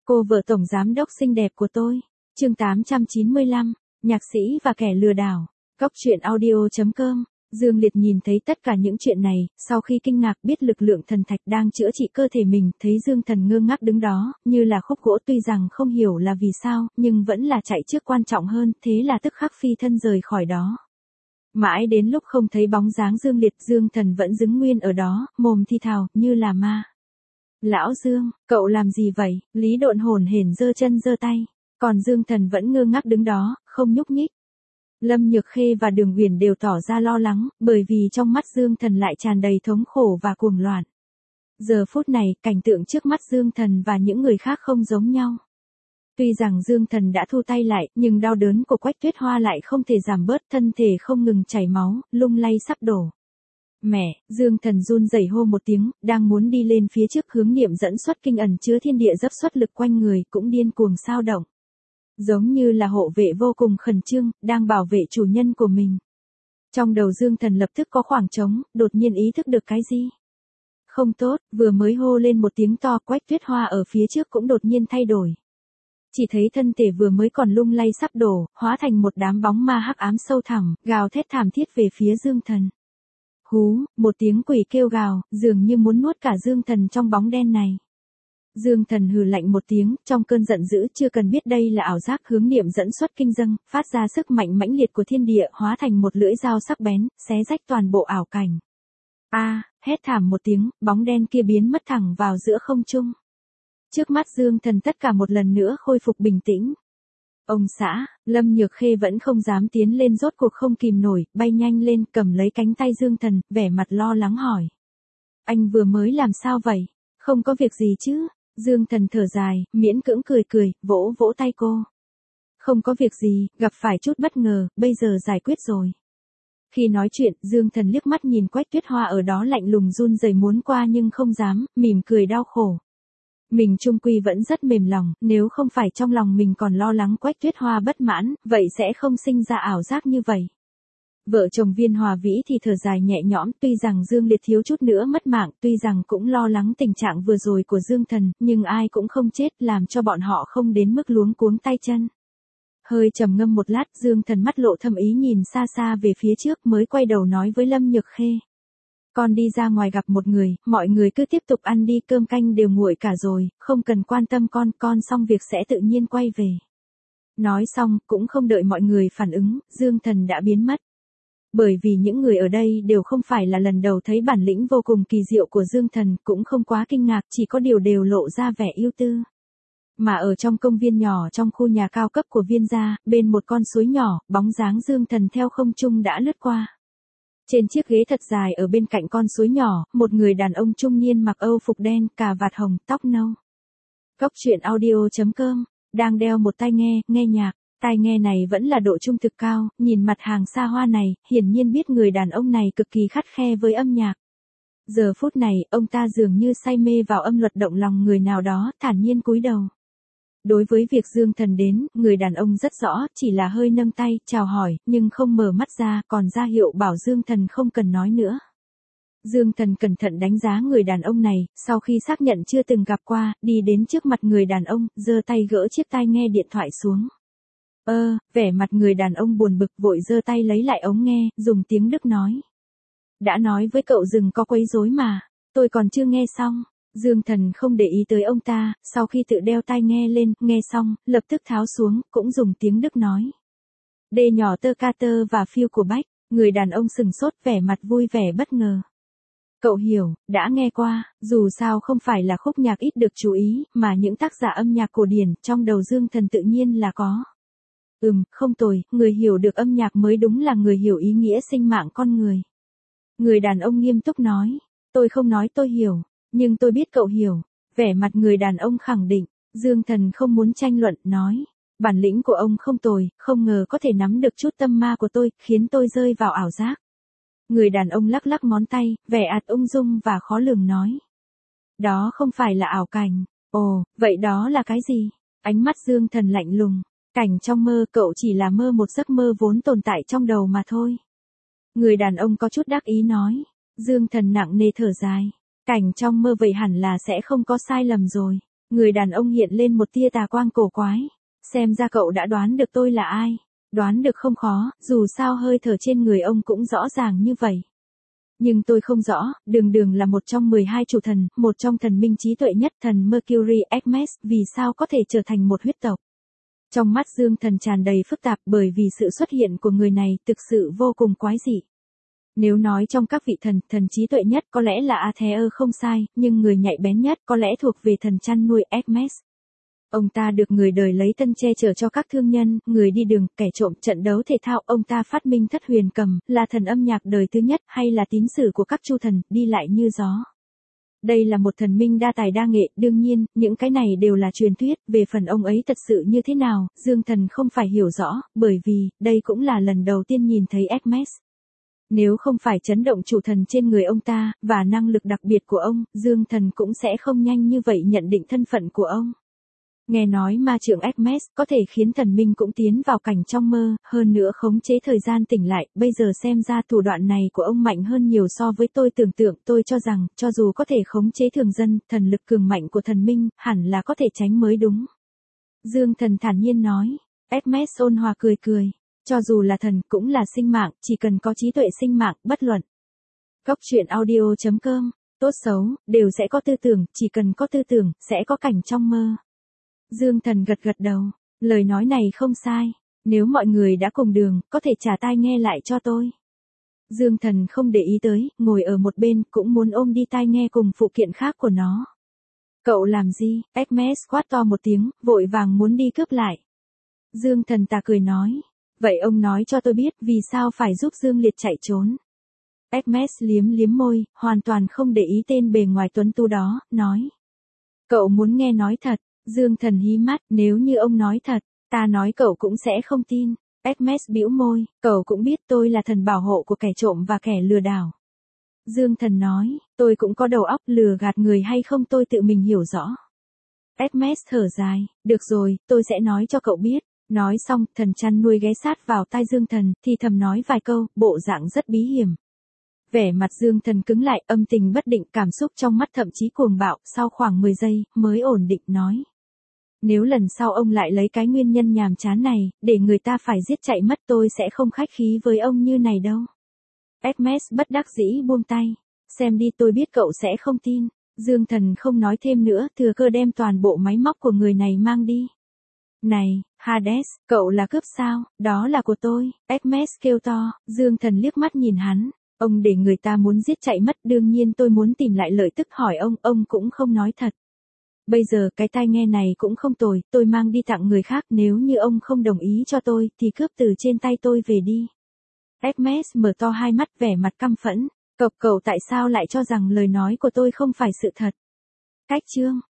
Cô vợ tổng giám đốc xinh đẹp của tôi. Chương 895, nhạc sĩ và kẻ lừa đảo. Cóc truyện audio.com. Dương Liệt nhìn thấy tất cả những chuyện này, sau khi kinh ngạc biết lực lượng thần thạch đang chữa trị cơ thể mình, thấy Dương Thần ngơ ngác đứng đó, như là khúc gỗ, tuy rằng không hiểu là vì sao, nhưng vẫn là chạy trước quan trọng hơn, thế là tức khắc phi thân rời khỏi đó. Mãi đến lúc không thấy bóng dáng Dương Liệt, Dương Thần vẫn đứng nguyên ở đó, mồm thi thào, như là ma. Lão Dương, cậu làm gì vậy? Lý Độn hổn hển giơ chân giơ tay, còn Dương Thần vẫn ngơ ngác đứng đó, không nhúc nhích. Lâm Nhược Khê và Đường Uyển đều tỏ ra lo lắng, bởi vì trong mắt Dương Thần lại tràn đầy thống khổ và cuồng loạn. Giờ phút này, cảnh tượng trước mắt Dương Thần và những người khác không giống nhau. Tuy rằng Dương Thần đã thu tay lại, nhưng đau đớn của Quách Tuyết Hoa lại không thể giảm bớt, thân thể không ngừng chảy máu, lung lay sắp đổ. Mẹ, Dương Thần run rẩy hô một tiếng, đang muốn đi lên phía trước, hướng niệm dẫn xuất kinh ẩn chứa thiên địa dấp xuất lực quanh người, cũng điên cuồng sao động. Giống như là hộ vệ vô cùng khẩn trương, đang bảo vệ chủ nhân của mình. Trong đầu Dương Thần lập tức có khoảng trống, đột nhiên ý thức được cái gì. Không tốt, vừa mới hô lên một tiếng to, Quách Tuyết Hoa ở phía trước cũng đột nhiên thay đổi. Chỉ thấy thân thể vừa mới còn lung lay sắp đổ, hóa thành một đám bóng ma hắc ám sâu thẳm, gào thét thảm thiết về phía Dương Thần. Hú, một tiếng quỷ kêu gào, dường như muốn nuốt cả Dương Thần trong bóng đen này. Dương Thần hừ lạnh một tiếng, trong cơn giận dữ, chưa cần biết đây là ảo giác, hướng niệm dẫn xuất kinh dâng, phát ra sức mạnh mãnh liệt của thiên địa, hóa thành một lưỡi dao sắc bén, xé rách toàn bộ ảo cảnh. Hét thảm một tiếng, bóng đen kia biến mất thẳng vào giữa không trung. Trước mắt Dương Thần tất cả một lần nữa khôi phục bình tĩnh. Ông xã, Lâm Nhược Khê vẫn không dám tiến lên, rốt cuộc không kìm nổi, bay nhanh lên, cầm lấy cánh tay Dương Thần, vẻ mặt lo lắng hỏi. Anh vừa mới làm sao vậy? Không có việc gì chứ? Dương Thần thở dài, miễn cưỡng cười, vỗ vỗ tay cô. Không có việc gì, gặp phải chút bất ngờ, bây giờ giải quyết rồi. Khi nói chuyện, Dương Thần liếc mắt nhìn Quách Tuyết Hoa ở đó lạnh lùng run rẩy muốn qua nhưng không dám, mỉm cười đau khổ. Mình chung quy vẫn rất mềm lòng, nếu không phải trong lòng mình còn lo lắng Quách Tuyết Hoa bất mãn, vậy sẽ không sinh ra ảo giác như vậy. Vợ chồng Viên Hòa Vĩ thì thở dài nhẹ nhõm, tuy rằng Dương Liệt thiếu chút nữa mất mạng, tuy rằng cũng lo lắng tình trạng vừa rồi của Dương Thần, nhưng ai cũng không chết, làm cho bọn họ không đến mức luống cuống tay chân. Hơi trầm ngâm một lát, Dương Thần mắt lộ thâm ý nhìn xa xa về phía trước, mới quay đầu nói với Lâm Nhược Khê. Con đi ra ngoài gặp một người, mọi người cứ tiếp tục ăn đi, cơm canh đều nguội cả rồi, không cần quan tâm con xong việc sẽ tự nhiên quay về. Nói xong, cũng không đợi mọi người phản ứng, Dương Thần đã biến mất. Bởi vì những người ở đây đều không phải là lần đầu thấy bản lĩnh vô cùng kỳ diệu của Dương Thần, cũng không quá kinh ngạc, chỉ có điều đều lộ ra vẻ ưu tư. Mà ở trong công viên nhỏ trong khu nhà cao cấp của Viên gia, bên một con suối nhỏ, bóng dáng Dương Thần theo không trung đã lướt qua. Trên chiếc ghế thật dài ở bên cạnh con suối nhỏ, một người đàn ông trung niên mặc âu phục đen, cà vạt hồng, tóc nâu. Cóc truyện audio.com, đang đeo một tai nghe nhạc. Tai nghe này vẫn là độ trung thực cao, nhìn mặt hàng xa hoa này, hiển nhiên biết người đàn ông này cực kỳ khắt khe với âm nhạc. Giờ phút này, ông ta dường như say mê vào âm luật động lòng người nào đó, thản nhiên cúi đầu. Đối với việc Dương Thần đến, người đàn ông rất rõ, chỉ là hơi nâng tay, chào hỏi, nhưng không mở mắt ra, còn ra hiệu bảo Dương Thần không cần nói nữa. Dương Thần cẩn thận đánh giá người đàn ông này, sau khi xác nhận chưa từng gặp qua, đi đến trước mặt người đàn ông, giơ tay gỡ chiếc tai nghe điện thoại xuống. Vẻ mặt người đàn ông buồn bực, vội giơ tay lấy lại ống nghe, dùng tiếng Đức nói. Đã nói với cậu đừng có quấy rối mà, tôi còn chưa nghe xong. Dương Thần không để ý tới ông ta, sau khi tự đeo tai nghe lên, nghe xong, lập tức tháo xuống, cũng dùng tiếng Đức nói. Đê nhỏ tơ ca tơ và phiêu của Bách, người đàn ông sừng sốt, vẻ mặt vui vẻ bất ngờ. Cậu hiểu, đã nghe qua, dù sao không phải là khúc nhạc ít được chú ý, mà những tác giả âm nhạc cổ điển, trong đầu Dương Thần tự nhiên là có. Không tồi, người hiểu được âm nhạc mới đúng là người hiểu ý nghĩa sinh mạng con người. Người đàn ông nghiêm túc nói, tôi không nói tôi hiểu, nhưng tôi biết cậu hiểu. Vẻ mặt người đàn ông khẳng định, Dương Thần không muốn tranh luận, nói, bản lĩnh của ông không tồi, không ngờ có thể nắm được chút tâm ma của tôi, khiến tôi rơi vào ảo giác. Người đàn ông lắc lắc ngón tay, vẻ ung dung và khó lường nói. Đó không phải là ảo cảnh. Ồ, vậy đó là cái gì? Ánh mắt Dương Thần lạnh lùng. Cảnh trong mơ, cậu chỉ là mơ một giấc mơ vốn tồn tại trong đầu mà thôi. Người đàn ông có chút đắc ý nói. Dương Thần nặng nề thở dài. Cảnh trong mơ vậy hẳn là sẽ không có sai lầm rồi. Người đàn ông hiện lên một tia tà quang cổ quái. Xem ra cậu đã đoán được tôi là ai. Đoán được không khó, dù sao hơi thở trên người ông cũng rõ ràng như vậy. Nhưng tôi không rõ, đường là một trong 12 chủ thần, một trong thần minh trí tuệ nhất, thần Mercury Hermes, vì sao có thể trở thành một huyết tộc. Trong mắt Dương Thần tràn đầy phức tạp bởi vì sự xuất hiện của người này thực sự vô cùng quái dị. Nếu nói trong các vị thần, thần trí tuệ nhất có lẽ là Aether không sai, nhưng người nhạy bén nhất có lẽ thuộc về thần chăn nuôi Hermes. Ông ta được người đời lấy thân che chở cho các thương nhân, người đi đường, kẻ trộm, trận đấu thể thao. Ông ta phát minh thất huyền cầm, là thần âm nhạc đời thứ nhất, hay là tín sử của các chu thần, đi lại như gió. Đây là một thần minh đa tài đa nghệ, đương nhiên, những cái này đều là truyền thuyết, về phần ông ấy thật sự như thế nào, Dương Thần không phải hiểu rõ, bởi vì, đây cũng là lần đầu tiên nhìn thấy Hermes. Nếu không phải chấn động chủ thần trên người ông ta, và năng lực đặc biệt của ông, Dương Thần cũng sẽ không nhanh như vậy nhận định thân phận của ông. Nghe nói ma trượng Hermes có thể khiến thần minh cũng tiến vào cảnh trong mơ, hơn nữa khống chế thời gian tỉnh lại, bây giờ xem ra thủ đoạn này của ông mạnh hơn nhiều so với tôi tưởng tượng. Tôi cho rằng, cho dù có thể khống chế thường dân, thần lực cường mạnh của thần minh, hẳn là có thể tránh mới đúng. Dương Thần thản nhiên nói. Hermes ôn hòa cười cười. Cho dù là thần, cũng là sinh mạng, chỉ cần có trí tuệ sinh mạng, bất luận. Cốc truyện audio.com, tốt xấu, đều sẽ có tư tưởng, chỉ cần có tư tưởng, sẽ có cảnh trong mơ. Dương Thần gật gật đầu, lời nói này không sai, nếu mọi người đã cùng đường, có thể trả tai nghe lại cho tôi. Dương Thần không để ý tới, ngồi ở một bên, cũng muốn ôm đi tai nghe cùng phụ kiện khác của nó. Cậu làm gì? Hermes quát to một tiếng, vội vàng muốn đi cướp lại. Dương Thần tà cười nói, vậy ông nói cho tôi biết vì sao phải giúp Dương Liệt chạy trốn. Hermes liếm liếm môi, hoàn toàn không để ý tên bề ngoài tuấn tú đó, nói. Cậu muốn nghe nói thật. Dương Thần hí mắt, nếu như ông nói thật, ta nói cậu cũng sẽ không tin. Hermes bĩu môi, cậu cũng biết tôi là thần bảo hộ của kẻ trộm và kẻ lừa đảo. Dương Thần nói, tôi cũng có đầu óc, lừa gạt người hay không tôi tự mình hiểu rõ. Hermes thở dài, được rồi, tôi sẽ nói cho cậu biết. Nói xong, thần chăn nuôi ghé sát vào tai Dương Thần, thì thầm nói vài câu, bộ dạng rất bí hiểm. Vẻ mặt Dương Thần cứng lại, âm tình bất định, cảm xúc trong mắt thậm chí cuồng bạo, sau khoảng 10 giây, mới ổn định nói. Nếu lần sau ông lại lấy cái nguyên nhân nhàm chán này, để người ta phải giết chạy mất, tôi sẽ không khách khí với ông như này đâu. Hermes bất đắc dĩ buông tay. Xem đi, tôi biết cậu sẽ không tin. Dương Thần không nói thêm nữa, thừa cơ đem toàn bộ máy móc của người này mang đi. Này, Hades, cậu là cướp sao? Đó là của tôi. Hermes kêu to. Dương Thần liếc mắt nhìn hắn. Ông để người ta muốn giết chạy mất, đương nhiên tôi muốn tìm lại lợi tức. Hỏi ông cũng không nói thật. Bây giờ cái tai nghe này cũng không tồi, tôi mang đi tặng người khác, nếu như ông không đồng ý cho tôi, thì cướp từ trên tay tôi về đi. Hermes mở to hai mắt, vẻ mặt căm phẫn. Cậu tại sao lại cho rằng lời nói của tôi không phải sự thật? Cách chương.